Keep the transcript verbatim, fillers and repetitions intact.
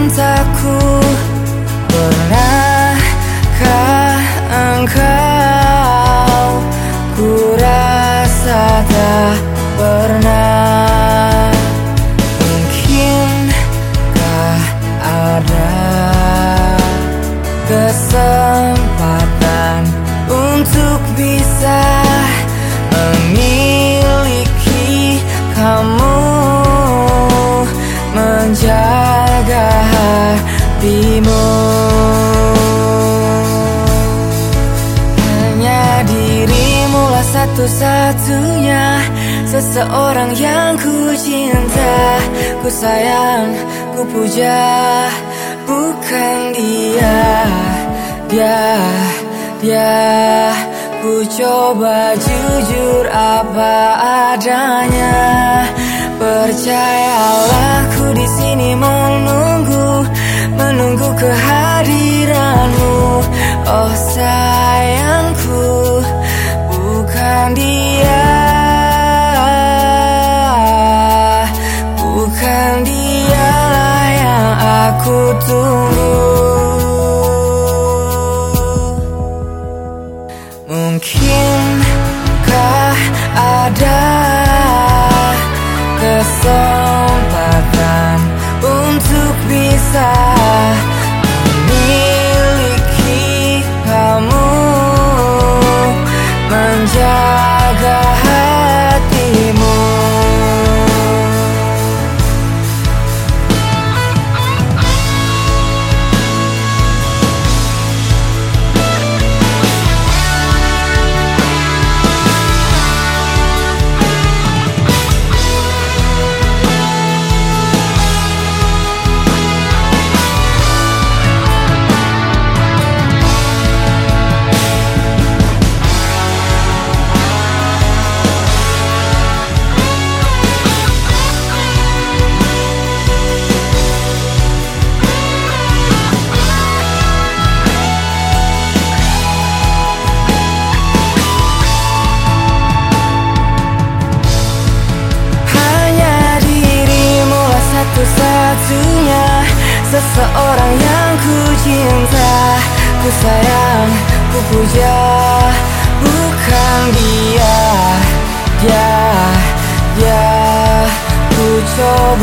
cintaku. Pernahkah engkau? Ku rasa tak pernah. Mungkinkah ada kesempatan untuk bisa memiliki kamu, menjaga hatimu. Hanya dirimulah satu-satunya seseorang yang ku cinta, ku sayang, ku puja. Bukan dia, dia, dia. Ku coba jujur apa adanya. Percayalah, ku di sini menunggu, menunggu kehadiranmu. Oh sayangku, bukan dia, bukan dialah yang aku tunggu. Mungkinkah ada kesempatan untuk bisa memiliki kamu, menjaga hatimu. Satu-satunya seseorang yang ku cinta, ku sayang, ku puja. Bukan dia, dia, dia. Ku coba